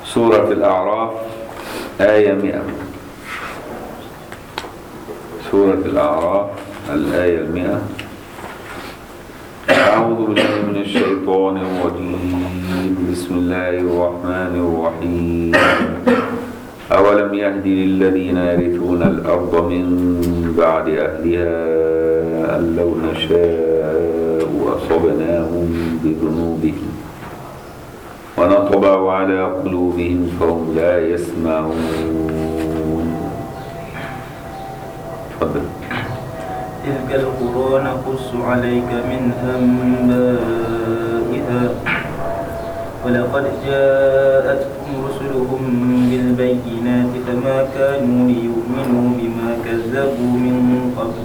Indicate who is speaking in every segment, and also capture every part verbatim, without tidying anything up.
Speaker 1: سورة الأعراف آية مئة. سورة الأعراف الآية المئة. أعوذ بالله من الشيطان الرجيم. بسم الله الرحمن الرحيم. أولم يهد للذين يرثون الأرض من بعد أهلها أن لو نشاء أصبناهم بذنوبهم ونطبع على قلوبهم فهم لا يسمعون. تفضل.
Speaker 2: تلك القرى نقص عليك من أنبائها ولقد جاءتهم رسلهم بالبينات فما كانوا ليؤمنوا بما كذبوا من قبل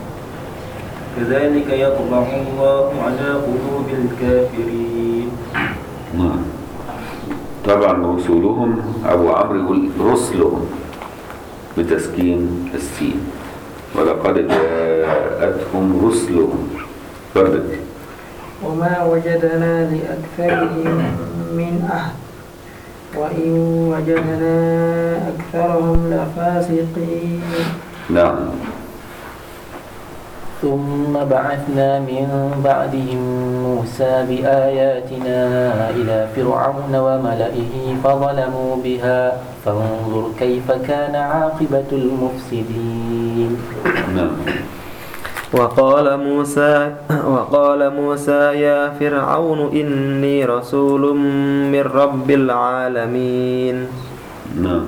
Speaker 2: كذلك يطبع الله على قلوب الكافرين.
Speaker 1: نعم. طبعا رسلهم أبو عمرو يقول رسلهم بتسكين السين ولقد جاءتهم رسلهم. فردت.
Speaker 3: وما وجدنا لأكثرهم من أحد وإن وجدنا أكثرهم لفاسقين.
Speaker 1: نعم.
Speaker 4: ثم بعثنا من بعدهم موسى بآياتنا إلى فرعون وملئه فظلموا بها فانظر كيف كان عاقبة المفسدين.
Speaker 1: نعم.
Speaker 5: وقال موسى وقال موسى يا فرعون إني رسول من رب العالمين.
Speaker 1: نعم.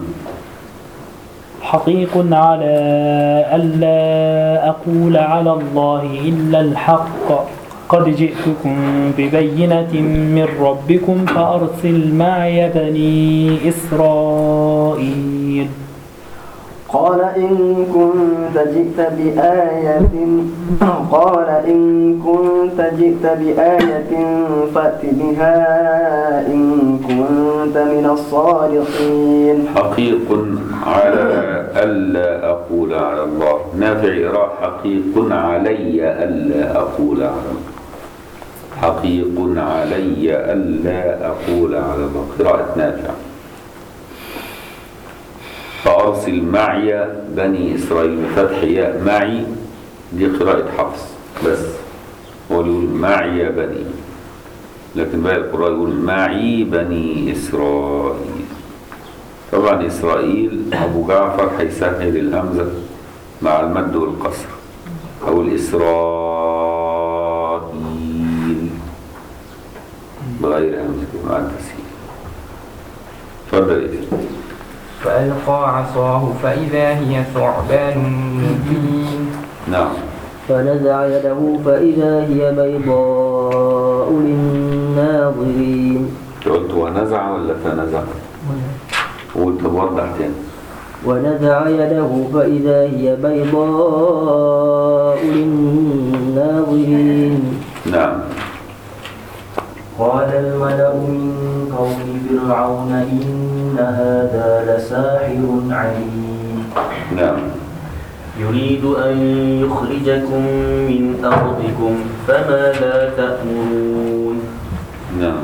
Speaker 6: حقيق على ألا أقول على الله إلا الحق قد جئتكم ببينة من ربكم فأرسل معي بني إسرائيل.
Speaker 7: قال إن كنت جئت بآية قال إن كنت جئت بآية فأت بها إن كنت من الصادقين.
Speaker 1: حقيق على ألا أقول على الله. نافع إراء حقيق علي ألا أقول على الله. حقيق علي ألا أقول على الله. قراءة نافع. فأرسل معي بني إسرائيل بفتح ياء معي دي قراءة حفص بس. هو يقول معي بني لكن باقي القراء يقول معي بني إسرائيل. طبعا إسرائيل أبو جعفر هيسهل الهمزة مع المد والقصر أو الإسرائيل بغير همزة مع التسهيل. تفضل يا سيدي.
Speaker 8: فألقى عصاه فإذا هي ثعبان مبين.
Speaker 1: نعم.
Speaker 9: فنزع يده فإذا هي بيضاء للناظرين.
Speaker 1: قلت ونزع ولا فنزع؟ قلت بوضح تاني.
Speaker 9: ونزع يده فإذا هي بيضاء للناظرين.
Speaker 1: نعم.
Speaker 9: قال الملأ من قوم فرعون إن هذا لساحر عليم.
Speaker 1: نعم.
Speaker 9: يريد أن يخرجكم من أرضكم فماذا تأمرون.
Speaker 1: نعم.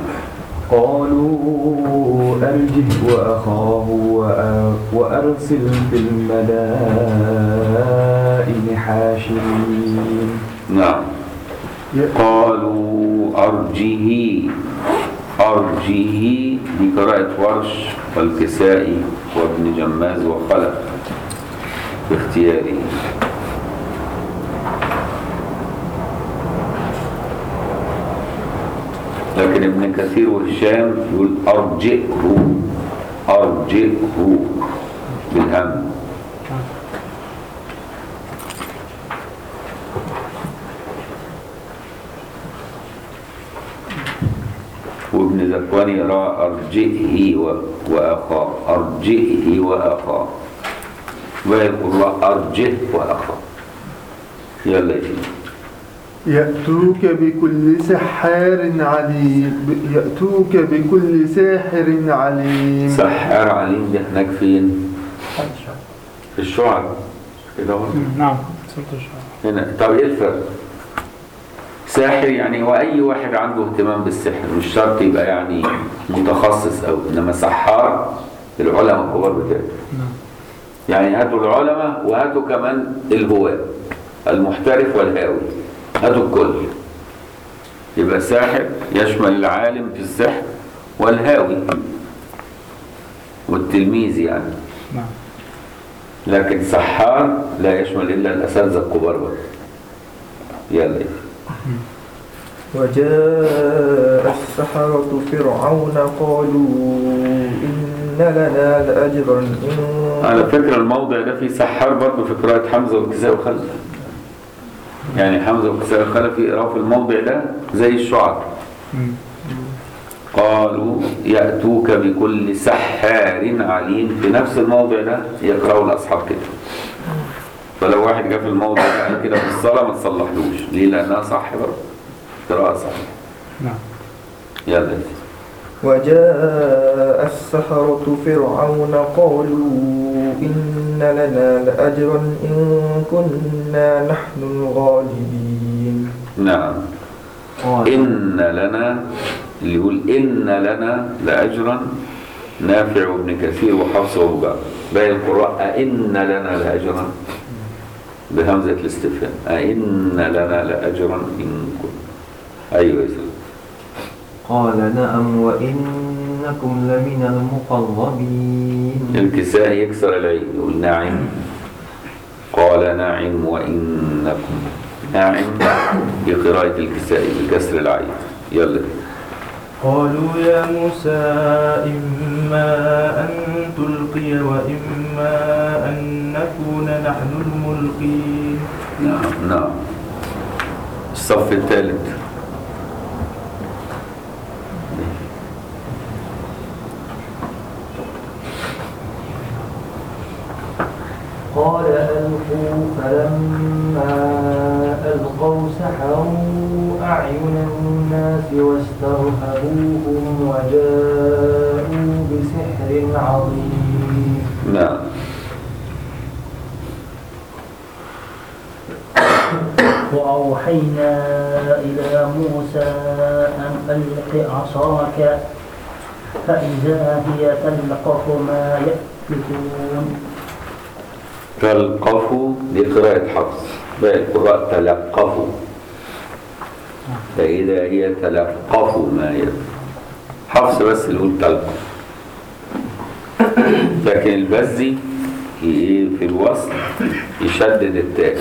Speaker 10: قالوا أرجه وأخاه وأرسل في المدائن حاشرين.
Speaker 1: نعم. قالوا أرجه أرجه بقراءة ورش والكسائي وابن جماز وخلف باختياره. لكن ابن كثير وهشام يقول أرجئه أرجئه بالهم. وابن ذكوان يرى أرجئه وأخاه أرجئه وأخاه ويقول الله أرجئه وأخاه. يلا يا سيدي.
Speaker 11: يأتوك بكل سحار عليم. يأتوك بكل ساحر عليم.
Speaker 1: سحار عليم ده هناك فين؟ في الشعر كده.
Speaker 6: نعم سورة الشعر.
Speaker 1: هنا. طب ايه الفرق؟ ساحر يعني وأي واحد عنده اهتمام بالسحر، مش شرط يبقى يعني متخصص أوي، إنما سحار العلماء الكبار بتاعته. يعني هاتوا العلماء وهاتوا كمان الهواة المحترف والهاوي، هاتوا الكل، يبقى ساحر يشمل العالم في السحر والهاوي والتلميذ يعني. لكن سحار لا يشمل إلا الأساتذة الكبار بس. يلا.
Speaker 10: وجاء السحرة فرعون قالوا إن لنا لأجرا إن
Speaker 1: على فكرة الموضع ده فيه سحار برضه في قراءة حمزة والكساء وخلف. يعني حمزة والكساء وخلف يقرأوا في الموضع ده زي الشعر. قالوا يأتوك بكل سحار عليم، في نفس الموضع ده يقرأوا الأصحاب كده. فلو واحد جاء في الموضع ده قال كده في الصلاة ما تصلحلوش، ليه؟ لأنها صح برضه، قراءة صح.
Speaker 6: نعم.
Speaker 1: يلا.
Speaker 10: وجاء السحرة فرعون قالوا إن لنا لأجرا إن كنا نحن الغالبين.
Speaker 1: نعم. إن لنا، اللي يقول إن لنا لأجرا نافع وابن كثير وحفص وابو جعفر. باقي القراء أئن لنا لأجرا بهمزة الاستفهام، أئن لنا لأجرا إن كنا. أيوة يا سيدي.
Speaker 10: قال نعم وإنكم لمن المقربين.
Speaker 1: الكساء يكسر العين يقول نعم. قال نعم وإنكم، نعم بقراءة الكساء بكسر العين. يلا.
Speaker 2: قالوا يا موسى إما أن تلقي وإما أن نكون نحن الملقين.
Speaker 1: نعم نعم. الصف الثالث.
Speaker 12: قال ألقوا فلما ألقوا سحروا أعين الناس واسترهبوهم وجاءوا بسحر عظيم.
Speaker 1: نعم.
Speaker 12: وأوحينا إلى موسى أن ألق عصاك فإذا هي تلقف ما يأفكون.
Speaker 1: تلقفوا دي قراءة حفص، باقي القراء تلقفوا، فإذا هي تلقفوا ما يأفكون. حفص بس اللي يقول تلقف، لكن البزي في الوصل يشدد التاء،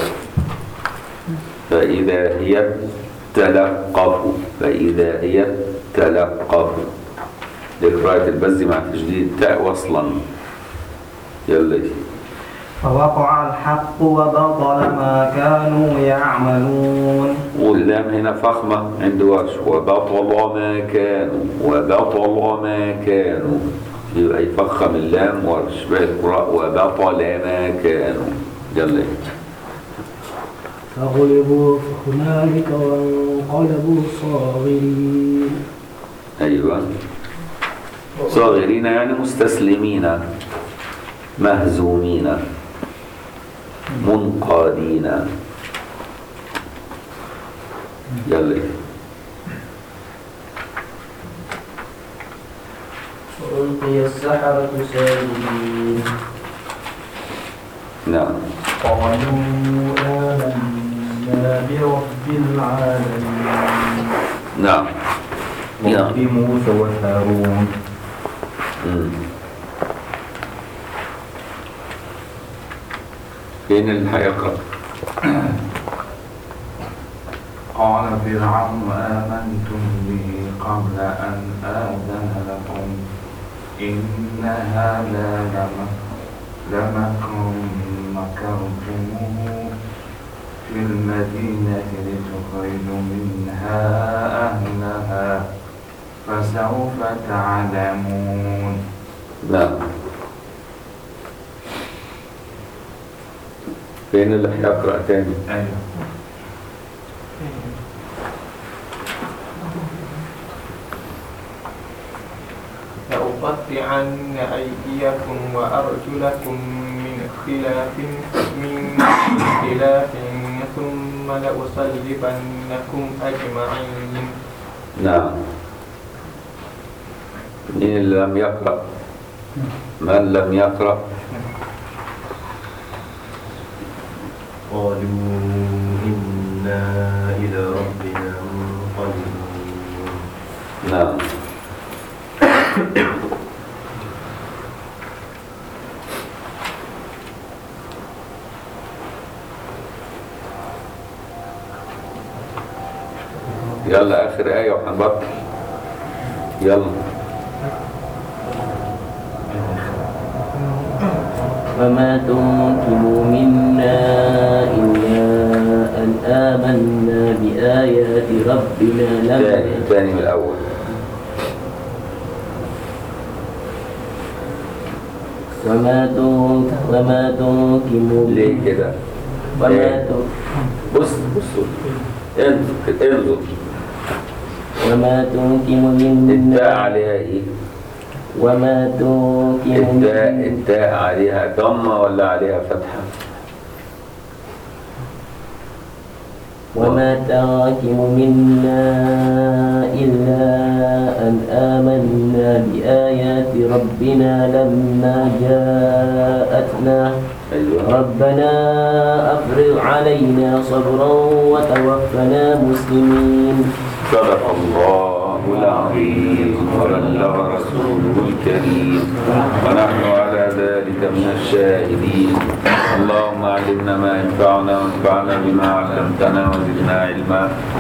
Speaker 1: فإذا هي تلقفوا، فإذا هي تلقفوا. دي قراءة البزي مع تشديد التاء وصلا. يلا.
Speaker 7: فوقع الحق وبطل ما كانوا يعملون.
Speaker 1: واللام هنا فخمة عند ورش، وبطل ما كانوا، وبطل ما كانوا، يبقى يفخم اللام ورش. باقي القراء وبطل ما كانوا. يلا.
Speaker 3: فغلبوا هنالك وانقلبوا صاغرين.
Speaker 1: أيوة، صاغرين يعني مستسلمين مهزومين منقادين. يلا.
Speaker 12: وألقي السحرة ساجدين.
Speaker 1: نعم.
Speaker 12: قالوا آمنا برب العالمين.
Speaker 1: نعم.
Speaker 10: رب موسى وهارون.
Speaker 1: فين اللي هيقرأ؟
Speaker 13: قال فرعون آمنتم به قبل أن آذن لكم إن هذا لمكر مكرتموه في المدينة لتخرجوا منها أهلها فسوف تعلمون.
Speaker 1: نعم. فين اللي هيقرأ تاني؟
Speaker 13: أيوه.
Speaker 8: لأقطعن أيديكم وأرجلكم من خلاف من خلاف ثم لأصلبنكم أجمعين.
Speaker 1: نعم. مين اللي لم يقرأ؟ من لم يقرأ؟
Speaker 10: قالوا إنا إلى ربنا منقلبون.
Speaker 1: نعم. يلا آخر آية وهنبطل. يلا.
Speaker 4: وما تنقموا منا إلا أن آمنا بآيات ربنا لما
Speaker 1: تاني تاني من الأول.
Speaker 4: وما تنك وما تنقموا
Speaker 1: ليه كده؟
Speaker 4: وما
Speaker 1: بص بص انظر كده انظر.
Speaker 4: وما تنقموا منا
Speaker 1: التاء عليها ايه؟
Speaker 4: وما تنقموا
Speaker 1: التاء التاء عليها ضمة ولا عليها فتحة؟
Speaker 4: وما تنقموا منا إلا أن آمنا بآيات ربنا لما جاءتنا.
Speaker 1: أيوة.
Speaker 4: ربنا أفرغ علينا صبرا وتوفنا مسلمين.
Speaker 1: صدق الله العظيم وبلغ رسوله الكريم ونحن على ذلك من الشاهدين. اللهم علمنا ما ينفعنا وانفعنا بما علمتنا وزدنا علما.